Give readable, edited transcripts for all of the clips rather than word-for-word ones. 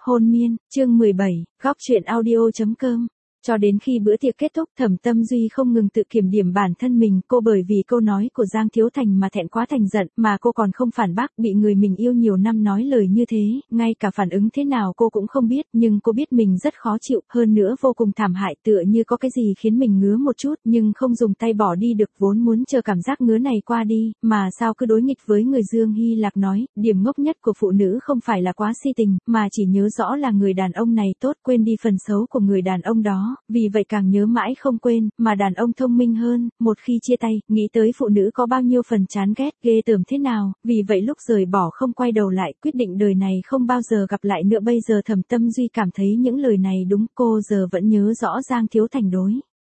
Hôn miên, chương 17, góc truyện audio.com. Cho đến khi bữa tiệc kết thúc, Thẩm Tâm Duy không ngừng tự kiểm điểm bản thân mình, cô bởi vì câu nói của Giang Thiếu Thành mà thẹn quá thành giận, mà cô còn không phản bác, bị người mình yêu nhiều năm nói lời như thế, ngay cả phản ứng thế nào cô cũng không biết, nhưng cô biết mình rất khó chịu, hơn nữa vô cùng thảm hại, tựa như có cái gì khiến mình ngứa một chút, nhưng không dùng tay bỏ đi được, vốn muốn chờ cảm giác ngứa này qua đi, mà sao cứ đối nghịch với người. Dương Hy Lạc nói, điểm ngốc nhất của phụ nữ không phải là quá si tình, mà chỉ nhớ rõ là người đàn ông này tốt, quên đi phần xấu của người đàn ông đó. Vì vậy càng nhớ mãi không quên, mà đàn ông thông minh hơn, một khi chia tay, nghĩ tới phụ nữ có bao nhiêu phần chán ghét, ghê tởm thế nào, vì vậy lúc rời bỏ không quay đầu lại, quyết định đời này không bao giờ gặp lại nữa. Bây giờ Thẩm Tâm Duy cảm thấy những lời này đúng, cô giờ vẫn nhớ rõ Giang Thiếu Thành đối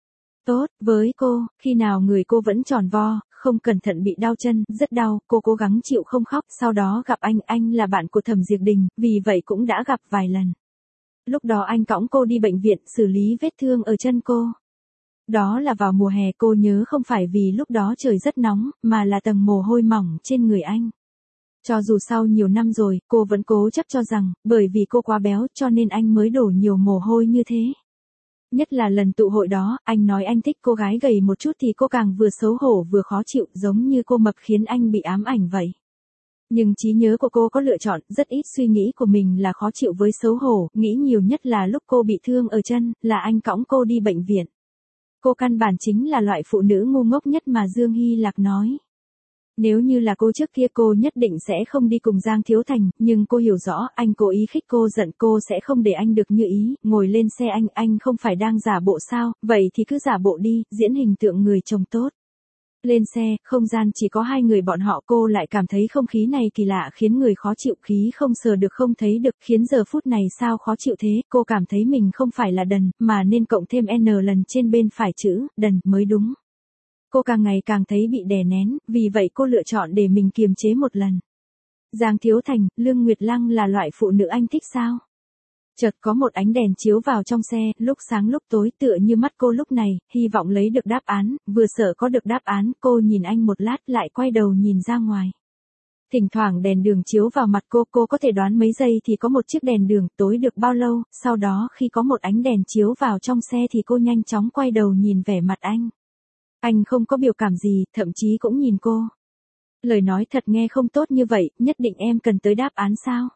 tốt với cô, khi nào người cô vẫn tròn vo, không cẩn thận bị đau chân, rất đau, cô cố gắng chịu không khóc, sau đó gặp anh là bạn của Thẩm Diệp Đình, vì vậy cũng đã gặp vài lần. Lúc đó anh cõng cô đi bệnh viện, xử lý vết thương ở chân cô. Đó là vào mùa hè, cô nhớ không phải vì lúc đó trời rất nóng, mà là tầng mồ hôi mỏng trên người anh. Cho dù sau nhiều năm rồi, cô vẫn cố chấp cho rằng, bởi vì cô quá béo cho nên anh mới đổ nhiều mồ hôi như thế. Nhất là lần tụ hội đó, anh nói anh thích cô gái gầy một chút thì cô càng vừa xấu hổ vừa khó chịu, giống như cô mập khiến anh bị ám ảnh vậy. Nhưng trí nhớ của cô có lựa chọn, rất ít suy nghĩ của mình là khó chịu với xấu hổ, nghĩ nhiều nhất là lúc cô bị thương ở chân, là anh cõng cô đi bệnh viện. Cô căn bản chính là loại phụ nữ ngu ngốc nhất mà Dương Hy Lạc nói. Nếu như là cô trước kia cô nhất định sẽ không đi cùng Giang Thiếu Thành, nhưng cô hiểu rõ anh cố ý khích cô giận, cô sẽ không để anh được như ý, ngồi lên xe anh không phải đang giả bộ sao, vậy thì cứ giả bộ đi, diễn hình tượng người chồng tốt. Lên xe, không gian chỉ có hai người bọn họ, cô lại cảm thấy không khí này kỳ lạ, khiến người khó chịu, khí không sờ được không thấy được, khiến giờ phút này sao khó chịu thế, cô cảm thấy mình không phải là đần, mà nên cộng thêm n lần trên bên phải chữ, đần, mới đúng. Cô càng ngày càng thấy bị đè nén, vì vậy cô lựa chọn để mình kiềm chế một lần. Giang Thiếu Thành, Lương Nguyệt Lăng là loại phụ nữ anh thích sao? Chợt có một ánh đèn chiếu vào trong xe, lúc sáng lúc tối tựa như mắt cô lúc này, hy vọng lấy được đáp án, vừa sợ có được đáp án, cô nhìn anh một lát lại quay đầu nhìn ra ngoài. Thỉnh thoảng đèn đường chiếu vào mặt cô có thể đoán mấy giây thì có một chiếc đèn đường, tối được bao lâu, sau đó khi có một ánh đèn chiếu vào trong xe thì cô nhanh chóng quay đầu nhìn vẻ mặt anh. Anh không có biểu cảm gì, thậm chí cũng nhìn cô. Lời nói thật nghe không tốt như vậy, nhất định em cần tới đáp án sao?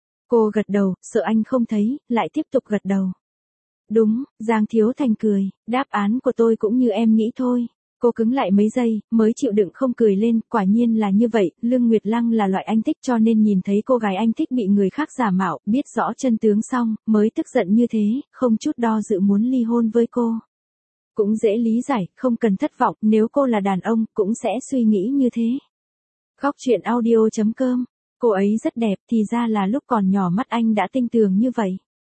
Cô gật đầu, sợ anh không thấy, lại tiếp tục gật đầu. Đúng, Giang Thiếu Thành cười, đáp án của tôi cũng như em nghĩ thôi. Cô cứng lại mấy giây, mới chịu đựng không cười lên, quả nhiên là như vậy, Lương Nguyệt Lăng là loại anh thích cho nên nhìn thấy cô gái anh thích bị người khác giả mạo, biết rõ chân tướng xong, mới tức giận như thế, không chút do dự muốn ly hôn với cô. Cũng dễ lý giải, không cần thất vọng, nếu cô là đàn ông, cũng sẽ suy nghĩ như thế. Góc truyện audio.com. Cô ấy rất đẹp, thì ra là lúc còn nhỏ mắt anh đã tinh tường như vậy.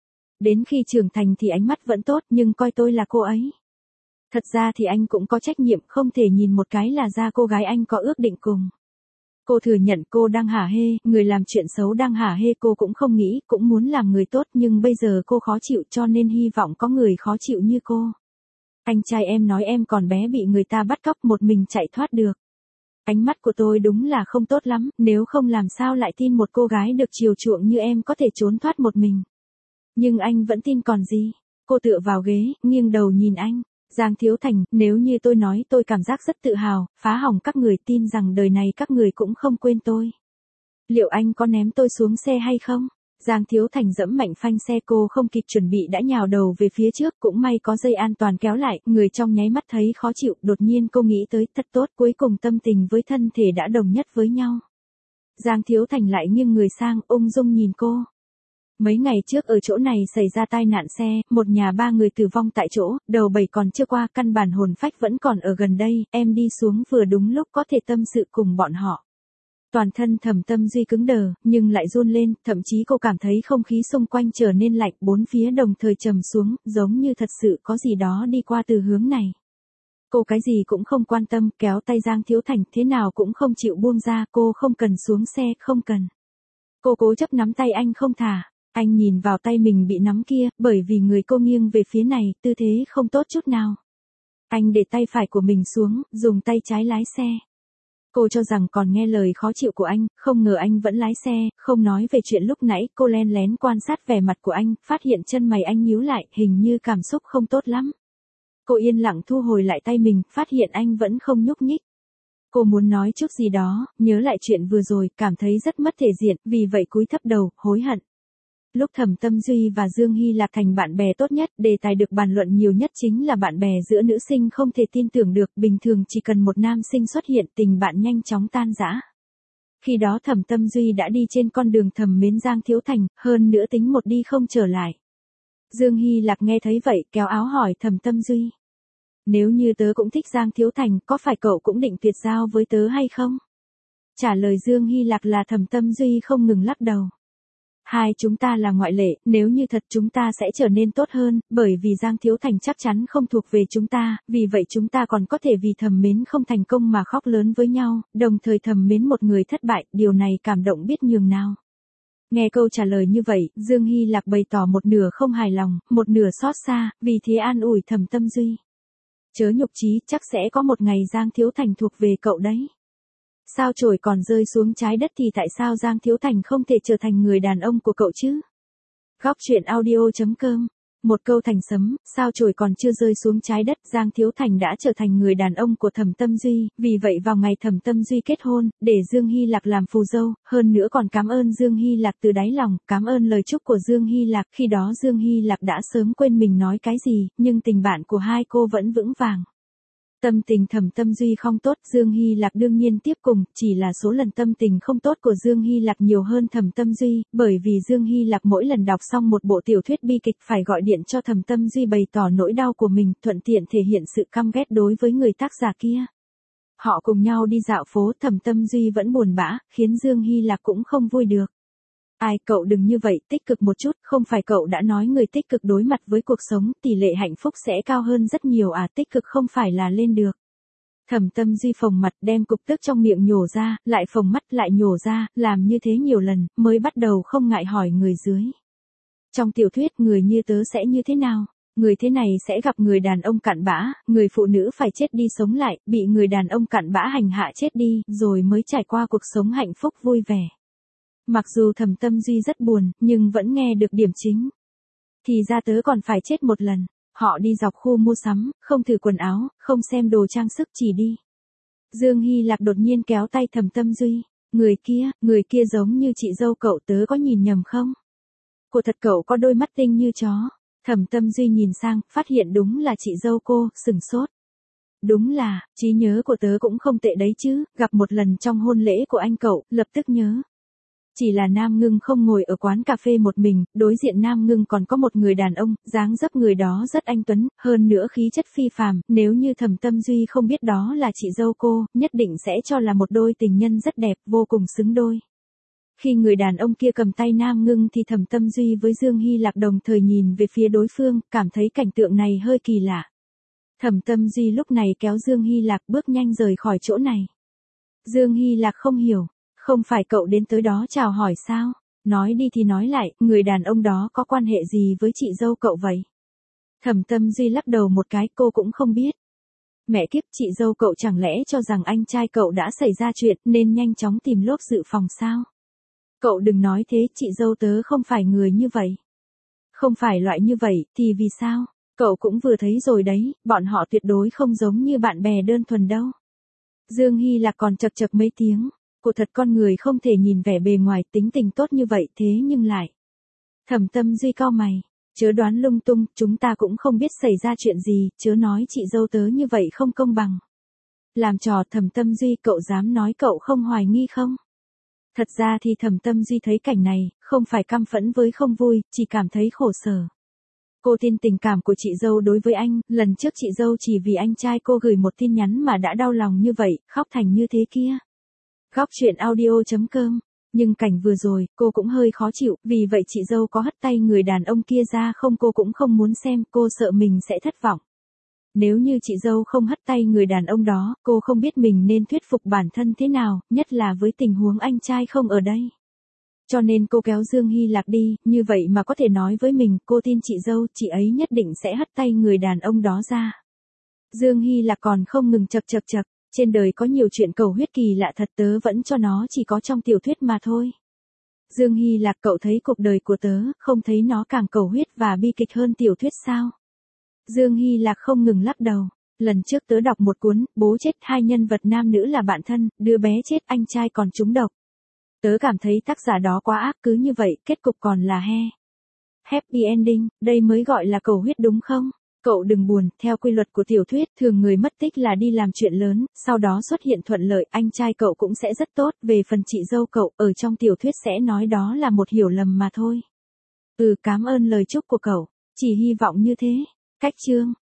Đến khi trưởng thành thì ánh mắt vẫn tốt, nhưng coi tôi là cô ấy. Thật ra thì anh cũng có trách nhiệm, không thể nhìn một cái là ra cô gái anh có ước định cùng. Cô thừa nhận cô đang hả hê, người làm chuyện xấu đang hả hê, cô cũng không nghĩ, cũng muốn làm người tốt, nhưng bây giờ cô khó chịu cho nên hy vọng có người khó chịu như cô. Anh trai em nói em còn bé bị người ta bắt cóc một mình chạy thoát được. Ánh mắt của tôi đúng là không tốt lắm, nếu không làm sao lại tin một cô gái được chiều chuộng như em có thể trốn thoát một mình. Nhưng anh vẫn tin còn gì. Cô tựa vào ghế, nghiêng đầu nhìn anh. Giang Thiếu Thành, nếu như tôi nói tôi cảm giác rất tự hào, phá hỏng các người, tin rằng đời này các người cũng không quên tôi. Liệu anh có ném tôi xuống xe hay không? Giang Thiếu Thành giẫm mạnh phanh xe, cô không kịp chuẩn bị đã nhào đầu về phía trước, cũng may có dây an toàn kéo lại, người trong nháy mắt thấy khó chịu, đột nhiên cô nghĩ tới, thật tốt, cuối cùng tâm tình với thân thể đã đồng nhất với nhau. Giang Thiếu Thành lại nghiêng người sang, ung dung nhìn cô. Mấy ngày trước ở chỗ này xảy ra tai nạn xe, một nhà 3 người tử vong tại chỗ, đầu 7 còn chưa qua, căn bản hồn phách vẫn còn ở gần đây, em đi xuống vừa đúng lúc có thể tâm sự cùng bọn họ. Toàn thân Thẩm Tâm Duy cứng đờ, nhưng lại run lên, thậm chí cô cảm thấy không khí xung quanh trở nên lạnh, bốn phía đồng thời trầm xuống, giống như thật sự có gì đó đi qua từ hướng này. Cô cái gì cũng không quan tâm, kéo tay Giang Thiếu Thành, thế nào cũng không chịu buông ra, cô không cần xuống xe, không cần. Cô cố chấp nắm tay anh không thả, anh nhìn vào tay mình bị nắm kia, bởi vì người cô nghiêng về phía này, tư thế không tốt chút nào. Anh để tay phải của mình xuống, dùng tay trái lái xe. Cô cho rằng còn nghe lời khó chịu của anh, không ngờ anh vẫn lái xe, không nói về chuyện lúc nãy. Cô len lén quan sát vẻ mặt của anh, phát hiện chân mày anh nhíu lại, hình như cảm xúc không tốt lắm. Cô yên lặng thu hồi lại tay mình, phát hiện anh vẫn không nhúc nhích. Cô muốn nói chút gì đó, nhớ lại chuyện vừa rồi, cảm thấy rất mất thể diện, vì vậy cúi thấp đầu, hối hận. Lúc Thẩm Tâm Duy và Dương Hy Lạc thành bạn bè tốt nhất, đề tài được bàn luận nhiều nhất chính là bạn bè giữa nữ sinh không thể tin tưởng được, bình thường chỉ cần một nam sinh xuất hiện, tình bạn nhanh chóng tan rã. Khi đó Thẩm Tâm Duy đã đi trên con đường thầm mến Giang Thiếu Thành, hơn nữa tính một đi không trở lại. Dương Hy Lạc nghe thấy vậy, kéo áo hỏi Thẩm Tâm Duy. Nếu như tớ cũng thích Giang Thiếu Thành, có phải cậu cũng định tuyệt giao với tớ hay không? Trả lời Dương Hy Lạc là Thẩm Tâm Duy không ngừng lắc đầu. Hai chúng ta là ngoại lệ, nếu như thật chúng ta sẽ trở nên tốt hơn, bởi vì Giang Thiếu Thành chắc chắn không thuộc về chúng ta, vì vậy chúng ta còn có thể vì thầm mến không thành công mà khóc lớn với nhau, đồng thời thầm mến một người thất bại, điều này cảm động biết nhường nào. Nghe câu trả lời như vậy, Dương Hy Lạc bày tỏ một nửa không hài lòng, một nửa xót xa, vì thế an ủi Thẩm Tâm Duy. Chớ nhục chí, chắc sẽ có một ngày Giang Thiếu Thành thuộc về cậu đấy. Sao chổi còn rơi xuống trái đất thì tại sao Giang Thiếu Thành không thể trở thành người đàn ông của cậu chứ? Góc truyện audio.com. Một câu thành sấm, sao chổi còn chưa rơi xuống trái đất, Giang Thiếu Thành đã trở thành người đàn ông của Thẩm Tâm Duy, vì vậy vào ngày Thẩm Tâm Duy kết hôn, để Dương Hy Lạc làm phù dâu, hơn nữa còn cảm ơn Dương Hy Lạc từ đáy lòng, cảm ơn lời chúc của Dương Hy Lạc, khi đó Dương Hy Lạc đã sớm quên mình nói cái gì, nhưng tình bạn của hai cô vẫn vững vàng. Tâm tình Thẩm Tâm Duy không tốt, Dương Hy Lạc đương nhiên tiếp cùng, chỉ là số lần tâm tình không tốt của Dương Hy Lạc nhiều hơn Thẩm Tâm Duy, bởi vì Dương Hy Lạc mỗi lần đọc xong một bộ tiểu thuyết bi kịch phải gọi điện cho Thẩm Tâm Duy bày tỏ nỗi đau của mình, thuận tiện thể hiện sự căm ghét đối với người tác giả kia. Họ cùng nhau đi dạo phố, Thẩm Tâm Duy vẫn buồn bã, khiến Dương Hy Lạc cũng không vui được. Ai, cậu đừng như vậy, tích cực một chút, không phải cậu đã nói người tích cực đối mặt với cuộc sống, tỷ lệ hạnh phúc sẽ cao hơn rất nhiều à, tích cực không phải là lên được. Thẩm Tâm Duy phồng mặt đem cục tức trong miệng nhổ ra, lại phồng mắt lại nhổ ra, làm như thế nhiều lần, mới bắt đầu không ngại hỏi người dưới. Trong tiểu thuyết người như tớ sẽ như thế nào? Người thế này sẽ gặp người đàn ông cặn bã, người phụ nữ phải chết đi sống lại, bị người đàn ông cặn bã hành hạ chết đi, rồi mới trải qua cuộc sống hạnh phúc vui vẻ. Mặc dù Thẩm Tâm Duy rất buồn, nhưng vẫn nghe được điểm chính. Thì ra tớ còn phải chết một lần. Họ đi dọc khu mua sắm, không thử quần áo, không xem đồ trang sức, chỉ đi. Dương Hy Lạc đột nhiên kéo tay Thẩm Tâm Duy. Người kia giống như chị dâu cậu, tớ có nhìn nhầm không? Cô thật, cậu có đôi mắt tinh như chó. Thẩm Tâm Duy nhìn sang, phát hiện đúng là chị dâu cô, sửng sốt. Đúng là, trí nhớ của tớ cũng không tệ đấy chứ, gặp một lần trong hôn lễ của anh cậu, lập tức nhớ. Chỉ là Nam Ngưng không ngồi ở quán cà phê một mình, đối diện Nam Ngưng còn có một người đàn ông, dáng dấp người đó rất anh tuấn, hơn nữa khí chất phi phàm, nếu như Thẩm Tâm Duy không biết đó là chị dâu cô, nhất định sẽ cho là một đôi tình nhân rất đẹp, vô cùng xứng đôi. Khi người đàn ông kia cầm tay Nam Ngưng thì Thẩm Tâm Duy với Dương Hy Lạc đồng thời nhìn về phía đối phương, cảm thấy cảnh tượng này hơi kỳ lạ. Thẩm Tâm Duy lúc này kéo Dương Hy Lạc bước nhanh rời khỏi chỗ này. Dương Hy Lạc không hiểu. Không phải cậu đến tới đó chào hỏi sao? Nói đi thì nói lại, người đàn ông đó có quan hệ gì với chị dâu cậu vậy? Thẩm Tâm Duy lắc đầu một cái, cô cũng không biết. Mẹ kiếp, chị dâu cậu chẳng lẽ cho rằng anh trai cậu đã xảy ra chuyện nên nhanh chóng tìm lốp dự phòng sao? Cậu đừng nói thế, chị dâu tớ không phải người như vậy. Không phải loại như vậy, thì vì sao? Cậu cũng vừa thấy rồi đấy, bọn họ tuyệt đối không giống như bạn bè đơn thuần đâu. Dương Hy Lạc còn chật chật mấy tiếng. Cô thật, con người không thể nhìn vẻ bề ngoài tính tình tốt như vậy, thế nhưng lại. Thẩm Tâm Duy cau mày, chớ đoán lung tung, chúng ta cũng không biết xảy ra chuyện gì, chớ nói chị dâu tớ như vậy không công bằng. Làm trò Thẩm Tâm Duy, cậu dám nói cậu không hoài nghi không? Thật ra thì Thẩm Tâm Duy thấy cảnh này, không phải căm phẫn với không vui, chỉ cảm thấy khổ sở. Cô tin tình cảm của chị dâu đối với anh, lần trước chị dâu chỉ vì anh trai cô gửi một tin nhắn mà đã đau lòng như vậy, khóc thành như thế kia. Góc truyện audio.com. Nhưng cảnh vừa rồi, cô cũng hơi khó chịu, vì vậy chị dâu có hất tay người đàn ông kia ra không, cô cũng không muốn xem, cô sợ mình sẽ thất vọng. Nếu như chị dâu không hất tay người đàn ông đó, cô không biết mình nên thuyết phục bản thân thế nào, nhất là với tình huống anh trai không ở đây. Cho nên cô kéo Dương Hy Lạc đi, như vậy mà có thể nói với mình, cô tin chị dâu, chị ấy nhất định sẽ hất tay người đàn ông đó ra. Dương Hy Lạc còn không ngừng chập chập chập. Trên đời có nhiều chuyện cầu huyết kỳ lạ thật, tớ vẫn cho nó chỉ có trong tiểu thuyết mà thôi. Dương Hy Lạc, cậu thấy cuộc đời của tớ, không thấy nó càng cầu huyết và bi kịch hơn tiểu thuyết sao? Dương Hy Lạc không ngừng lắc đầu. Lần trước tớ đọc một cuốn, bố chết, hai nhân vật nam nữ là bạn thân, đứa bé chết, anh trai còn trúng độc. Tớ cảm thấy tác giả đó quá ác, cứ như vậy, kết cục còn là happy ending, đây mới gọi là cầu huyết đúng không? Cậu đừng buồn, theo quy luật của tiểu thuyết, thường người mất tích là đi làm chuyện lớn, sau đó xuất hiện thuận lợi, anh trai cậu cũng sẽ rất tốt, về phần chị dâu cậu, ở trong tiểu thuyết sẽ nói đó là một hiểu lầm mà thôi. Cảm ơn lời chúc của cậu, chỉ hy vọng như thế. Cách chương